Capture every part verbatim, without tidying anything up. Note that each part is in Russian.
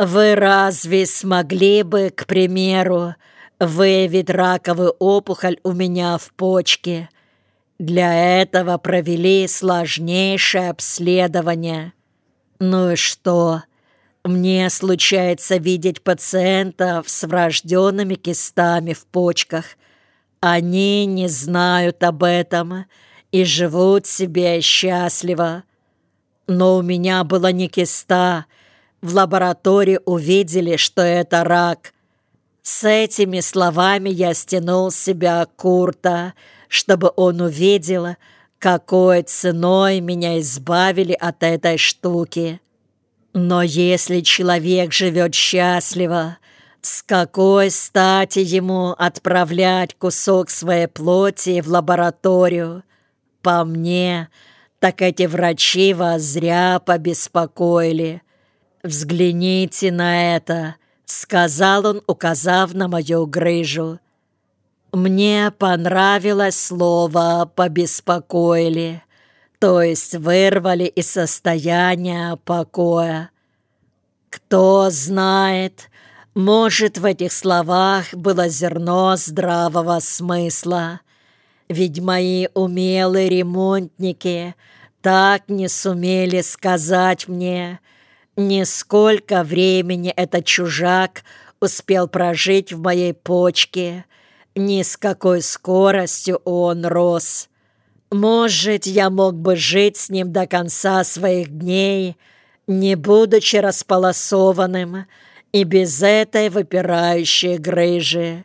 Вы разве смогли бы, к примеру, выявить раковую опухоль у меня в почке? Для этого провели сложнейшее обследование. Ну и что? Мне случается видеть пациентов с врожденными кистами в почках. Они не знают об этом и живут себе счастливо. Но у меня была не киста. В лаборатории увидели, что это рак. С этими словами я стянул с себя Курта, чтобы он увидел, какой ценой меня избавили от этой штуки. Но если человек живет счастливо, с какой стати ему отправлять кусок своей плоти в лабораторию? По мне, так эти врачи вас зря побеспокоили. «Взгляните на это», — сказал он, указав на мою грыжу. Мне понравилось слово «побеспокоили», то есть вырвали из состояния покоя. Кто знает, может, в этих словах было зерно здравого смысла, ведь мои умелые ремонтники так не сумели сказать мне, ни сколько времени этот чужак успел прожить в моей почке, ни с какой скоростью он рос. Может, я мог бы жить с ним до конца своих дней, не будучи располосованным и без этой выпирающей грыжи.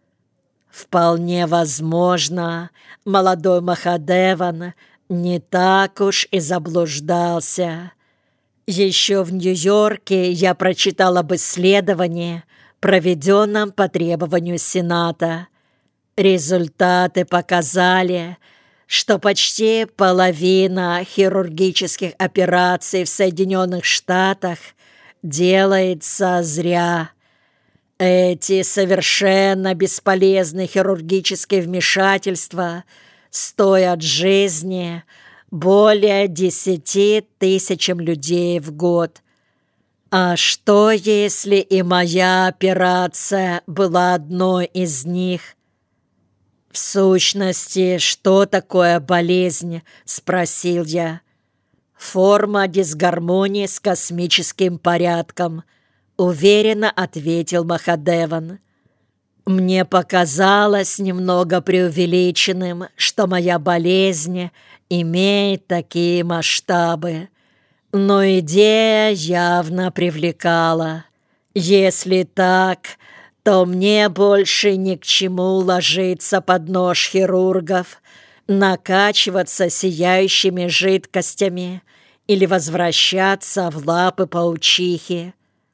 Вполне возможно, молодой Махадеван не так уж и заблуждался. Еще в Нью-Йорке я прочитал об исследовании, проведенном по требованию Сената. Результаты показали, что почти половина хирургических операций в Соединенных Штатах делается зря. Эти совершенно бесполезные хирургические вмешательства стоят жизни более десяти тысячам людей в год. А что, если и моя операция была одной из них? «В сущности, что такое болезнь?» — спросил я. «Форма дисгармонии с космическим порядком», — уверенно ответил Махадеван. Мне показалось немного преувеличенным, что моя болезнь имеет такие масштабы. Но идея явно привлекала. Если так, то мне больше ни к чему ложиться под нож хирургов, накачиваться сияющими жидкостями или возвращаться в лапы паучихи.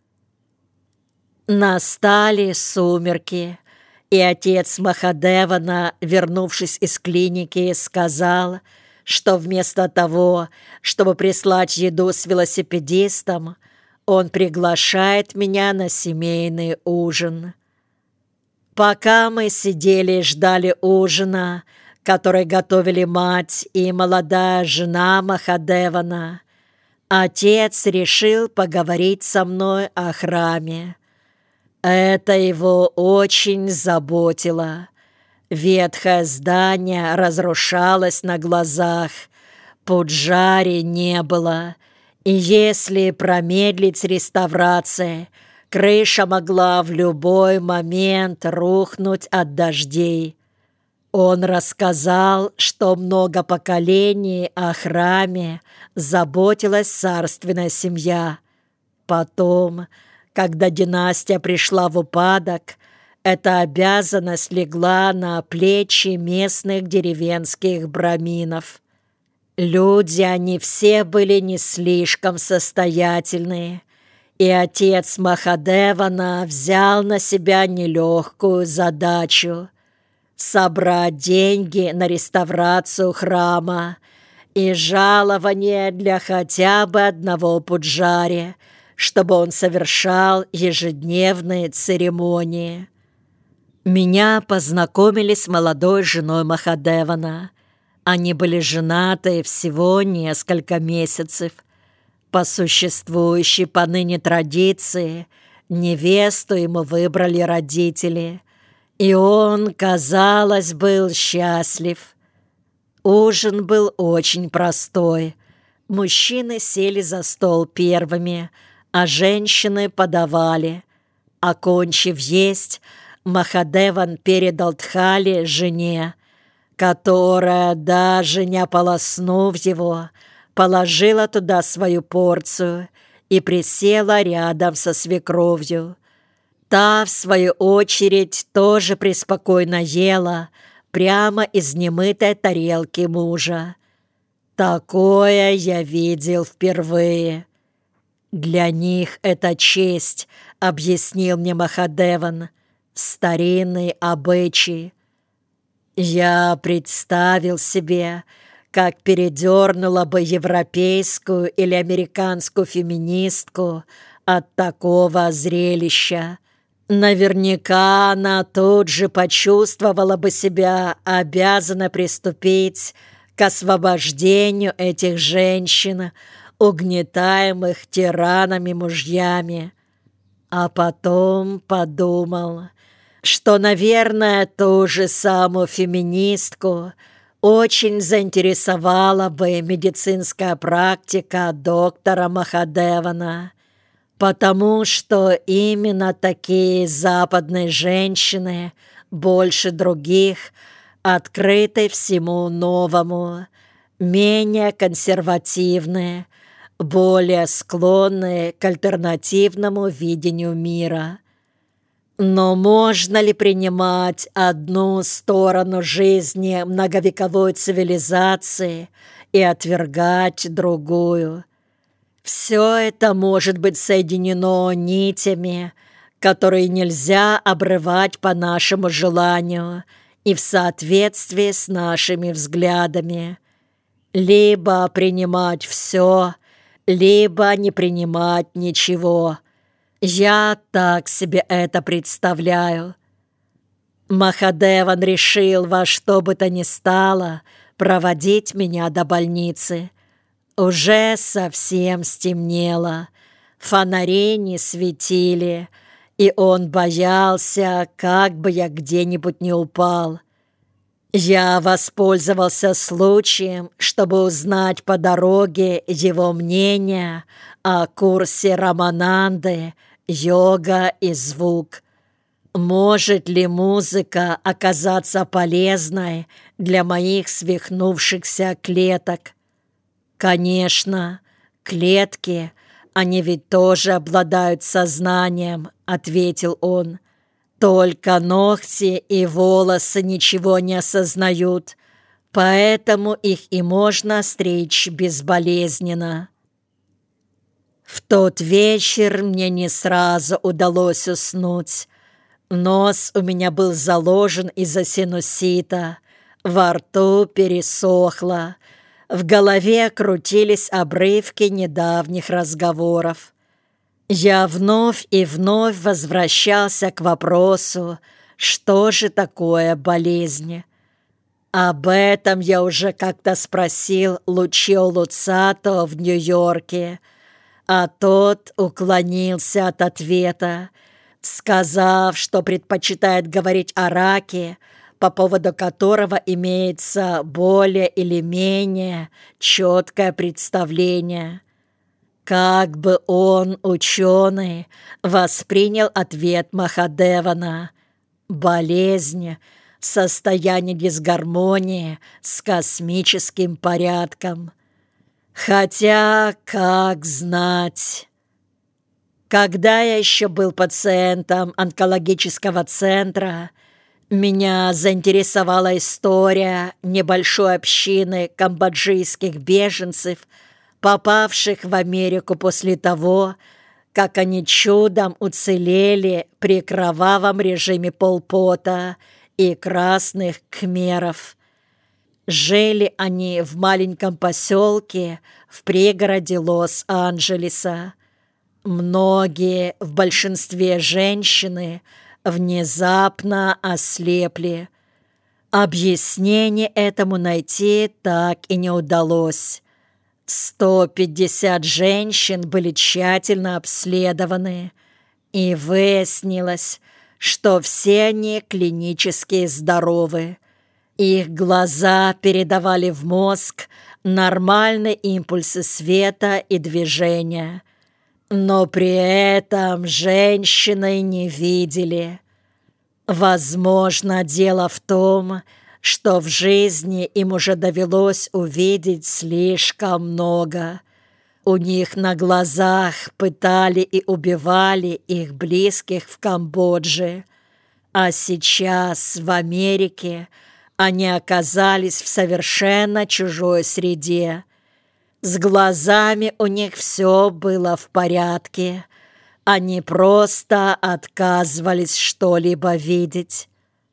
Настали сумерки, и отец Махадевана, вернувшись из клиники, сказал, что вместо того, чтобы прислать еду с велосипедистом, он приглашает меня на семейный ужин. Пока мы сидели и ждали ужина, который готовили мать и молодая жена Махадевана, отец решил поговорить со мной о храме. Это его очень заботило. Ветхое здание разрушалось на глазах, пуджари не было, и если промедлить с реставрацией, крыша могла в любой момент рухнуть от дождей. Он рассказал, что много поколений о храме заботилась царственная семья. Потом, когда династия пришла в упадок, эта обязанность легла на плечи местных деревенских браминов. Люди они все были не слишком состоятельные, и отец Махадевана взял на себя нелегкую задачу — собрать деньги на реставрацию храма и жалование для хотя бы одного пуджари, чтобы он совершал ежедневные церемонии. Меня познакомили с молодой женой Махадевана. Они были женаты всего несколько месяцев. По существующей поныне традиции невесту ему выбрали родители, и он, казалось, был счастлив. Ужин был очень простой. Мужчины сели за стол первыми, а женщины подавали. Окончив есть, Махадеван передал тхали жене, которая, даже не ополоснув его, положила туда свою порцию и присела рядом со свекровью. Та, в свою очередь, тоже преспокойно ела прямо из немытой тарелки мужа. Такое я видел впервые. Для них это честь, объяснил мне Махадеван, старинный обычай. Я представил себе, как передернула бы европейскую или американскую феминистку от такого зрелища. Наверняка она тут же почувствовала бы себя обязана приступить к освобождению этих женщин, угнетаемых тиранами мужьями. А потом подумал, что, наверное, ту же самую феминистку очень заинтересовала бы медицинская практика доктора Махадевана, потому что именно такие западные женщины, больше других, открыты всему новому, менее консервативные, более склонные к альтернативному видению мира. Но можно ли принимать одну сторону жизни многовековой цивилизации и отвергать другую? Все это может быть соединено нитями, которые нельзя обрывать по нашему желанию и в соответствии с нашими взглядами. Либо принимать все, либо не принимать ничего. Я так себе это представляю. Махадеван решил во что бы то ни стало проводить меня до больницы. Уже совсем стемнело, фонари не светили, и он боялся, как бы я где-нибудь не упал. Я воспользовался случаем, чтобы узнать по дороге его мнение о курсе Рамананды, йога и звук. Может ли музыка оказаться полезной для моих свихнувшихся клеток? Конечно, клетки, они ведь тоже обладают сознанием, ответил он. Только ногти и волосы ничего не осознают, поэтому их и можно стричь безболезненно. В тот вечер мне не сразу удалось уснуть. Нос у меня был заложен из-за синусита, во рту пересохло, в голове крутились обрывки недавних разговоров. Я вновь и вновь возвращался к вопросу, что же такое болезнь. Об этом я уже как-то спросил Лучио Луцато в Нью-Йорке, а тот уклонился от ответа, сказав, что предпочитает говорить о раке, по поводу которого имеется более или менее четкое представление. Как бы он, ученый, воспринял ответ Махадевана: болезнь, состояние дисгармонии с космическим порядком. Хотя, как знать... Когда я еще был пациентом онкологического центра, меня заинтересовала история небольшой общины камбоджийских беженцев, попавших в Америку после того, как они чудом уцелели при кровавом режиме Пол Пота и красных кхмеров. Жили они в маленьком поселке в пригороде Лос-Анджелеса. Многие, в большинстве женщины, внезапно ослепли. Объяснение этому найти так и не удалось. сто пятьдесят женщин были тщательно обследованы, и выяснилось, что все они клинически здоровы. Их глаза передавали в мозг нормальные импульсы света и движения, но при этом женщины не видели. Возможно, дело в том, что в жизни им уже довелось увидеть слишком много. У них на глазах пытали и убивали их близких в Камбодже, а сейчас в Америке они оказались в совершенно чужой среде. С глазами у них все было в порядке. Они просто отказывались что-либо видеть.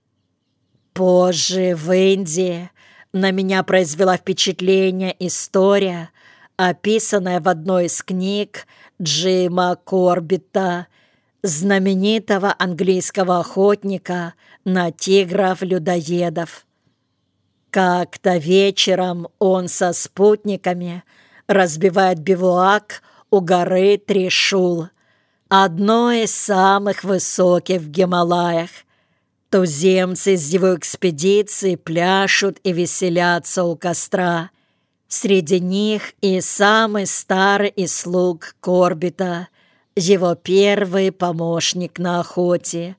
Позже в Индии на меня произвела впечатление история, описанная в одной из книг Джима Корбетта, знаменитого английского охотника на тигров-людоедов. Как-то вечером он со спутниками разбивает бивуак у горы Тришул, одной из самых высоких в Гималаях. Туземцы из его экспедиции пляшут и веселятся у костра. Среди них и самый старый из слуг Корбета, его первый помощник на охоте.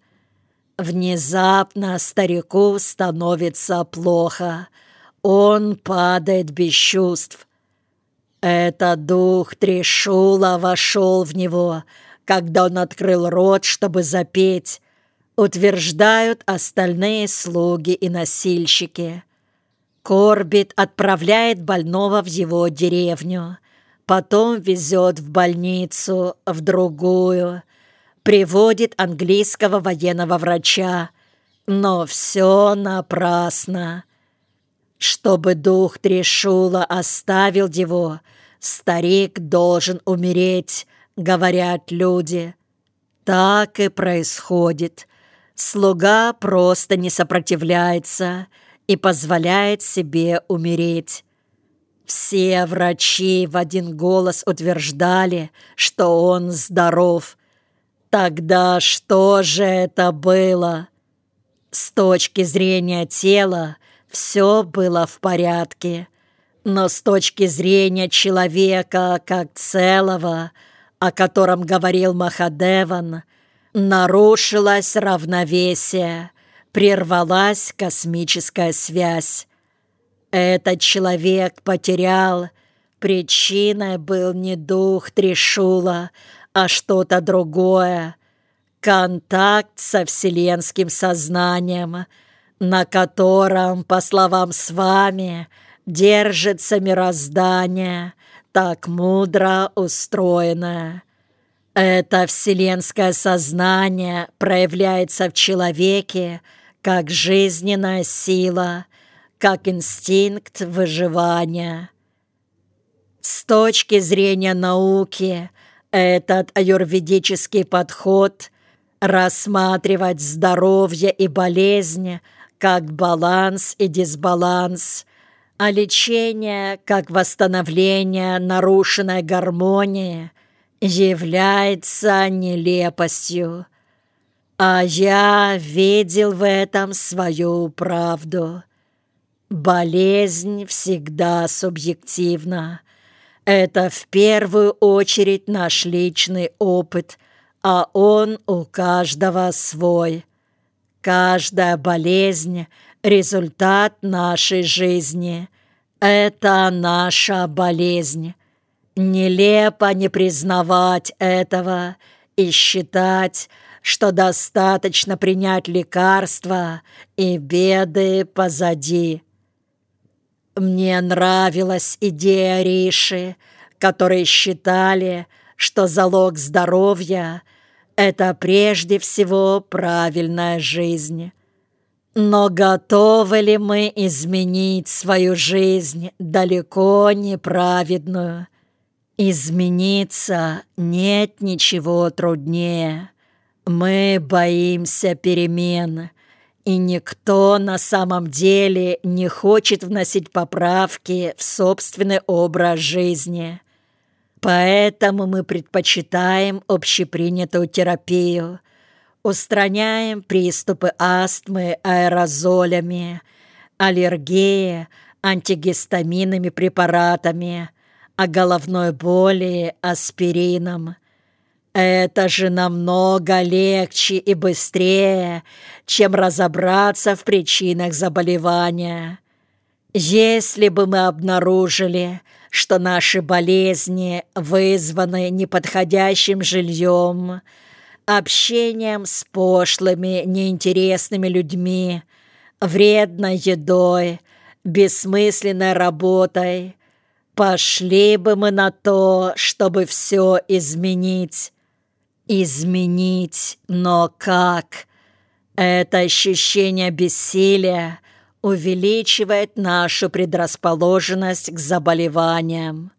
Внезапно старику становится плохо. Он падает без чувств. Этот дух Тришула вошел в него, когда он открыл рот, чтобы запеть, утверждают остальные слуги и носильщики. Корбет отправляет больного в его деревню, потом везет в больницу, в другую, приводит английского военного врача, но все напрасно. Чтобы дух Тришула оставил его, старик должен умереть, говорят люди. Так и происходит. Слуга просто не сопротивляется и позволяет себе умереть. Все врачи в один голос утверждали, что он здоров. Тогда что же это было? С точки зрения тела все было в порядке, но с точки зрения человека как целого, о котором говорил Махадеван, нарушилось равновесие, прервалась космическая связь. Этот человек потерял, причиной был не дух Тришула, а что-то другое, контакт со вселенским сознанием, на котором, по словам с вами, держится мироздание, так мудро устроенное. Это вселенское сознание проявляется в человеке как жизненная сила, как инстинкт выживания. С точки зрения науки, этот аюрведический подход рассматривать здоровье и болезнь как баланс и дисбаланс, а лечение как восстановление нарушенной гармонии является нелепостью. А я видел в этом свою правду. Болезнь всегда субъективна. Это в первую очередь наш личный опыт, а он у каждого свой. Каждая болезнь – результат нашей жизни. Это наша болезнь. Нелепо не признавать этого и считать, что достаточно принять лекарства, и беды позади. Мне нравилась идея Риши, которые считали, что залог здоровья – это прежде всего правильная жизнь. Но готовы ли мы изменить свою жизнь, далеко не праведную? Измениться нет ничего труднее. Мы боимся перемен, И никто на самом деле не хочет вносить поправки в собственный образ жизни. Поэтому мы предпочитаем общепринятую терапию, устраняем приступы астмы аэрозолями, аллергии антигистаминными препаратами, а головной боли аспирином. Это же намного легче и быстрее, чем разобраться в причинах заболевания. Если бы мы обнаружили, что наши болезни вызваны неподходящим жильем, общением с пошлыми, неинтересными людьми, вредной едой, бессмысленной работой, пошли бы мы на то, чтобы все изменить. Изменить, но как? Это ощущение бессилия увеличивает нашу предрасположенность к заболеваниям.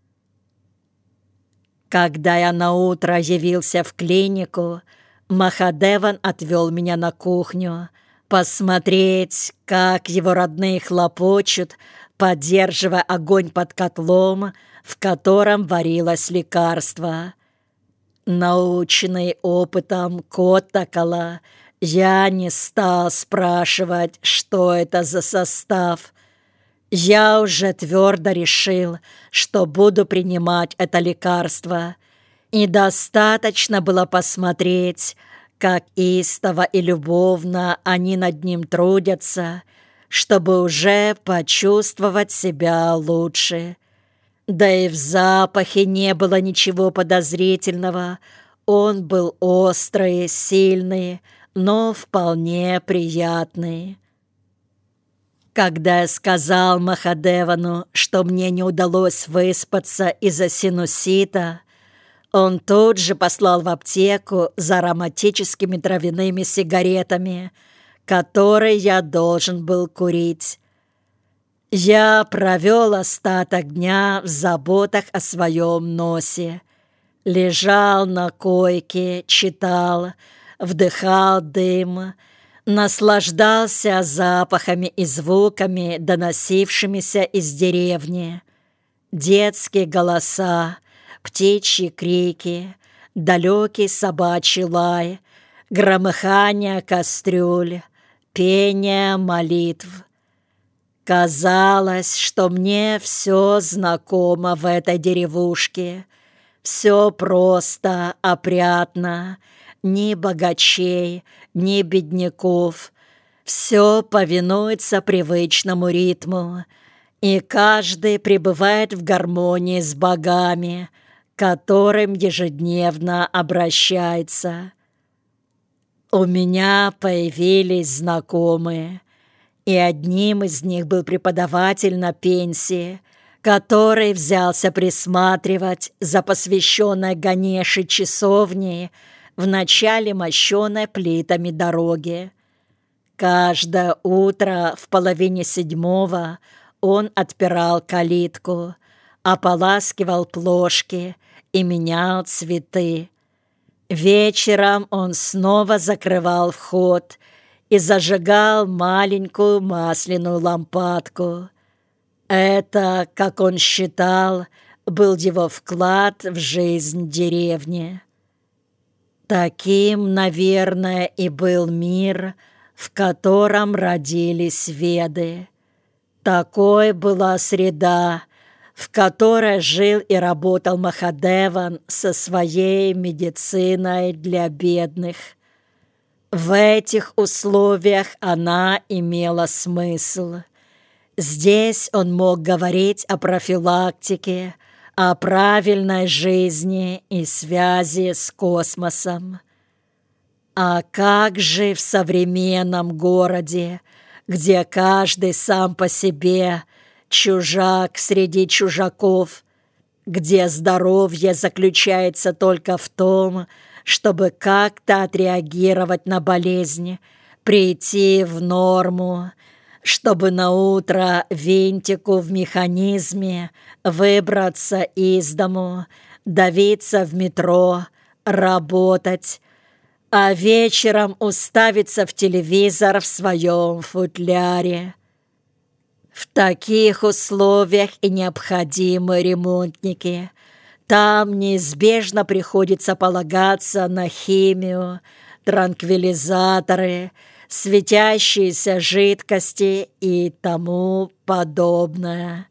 Когда я наутро явился в клинику, Махадеван отвел меня на кухню, посмотреть, как его родные хлопочут, поддерживая огонь под котлом, в котором варилось лекарство. Наученный опытом Коттакала, я не стал спрашивать, что это за состав. Я уже твердо решил, что буду принимать это лекарство, и достаточно было посмотреть, как истово и любовно они над ним трудятся, чтобы уже почувствовать себя лучше. Да и в запахе не было ничего подозрительного. Он был острый, сильный, но вполне приятный. Когда я сказал Махадевану, что мне не удалось выспаться из-за синусита, он тут же послал в аптеку за ароматическими травяными сигаретами, которые я должен был курить. Я провел остаток дня в заботах о своем носе. Лежал на койке, читал, вдыхал дым, наслаждался запахами и звуками, доносившимися из деревни. Детские голоса, птичьи крики, далекий собачий лай, громыхание кастрюль, пение молитв. Казалось, что мне все знакомо в этой деревушке. Все просто, опрятно, ни богачей, ни бедняков. Все повинуется привычному ритму, и каждый пребывает в гармонии с богами, к которым ежедневно обращается. У меня появились знакомые, и одним из них был преподаватель на пенсии, который взялся присматривать за посвященной Ганеше часовней в начале мощенной плитами дороги. Каждое утро в половине седьмого он отпирал калитку, ополаскивал плошки и менял цветы. Вечером он снова закрывал вход и зажигал маленькую масляную лампадку. Это, как он считал, был его вклад в жизнь деревни. Таким, наверное, и был мир, в котором родились Веды. Такой была среда, в которой жил и работал Махадеван со своей медициной для бедных. В этих условиях она имела смысл. Здесь он мог говорить о профилактике, о правильной жизни и связи с космосом. А как же в современном городе, где каждый сам по себе чужак среди чужаков, где здоровье заключается только в том, чтобы как-то отреагировать на болезнь, прийти в норму, чтобы наутро винтику в механизме выбраться из дому, давиться в метро, работать. а вечером уставиться в телевизор в своем футляре. В таких условиях и необходимы ремонтники. Там неизбежно приходится полагаться на химию, транквилизаторы, светящиеся жидкости и тому подобное.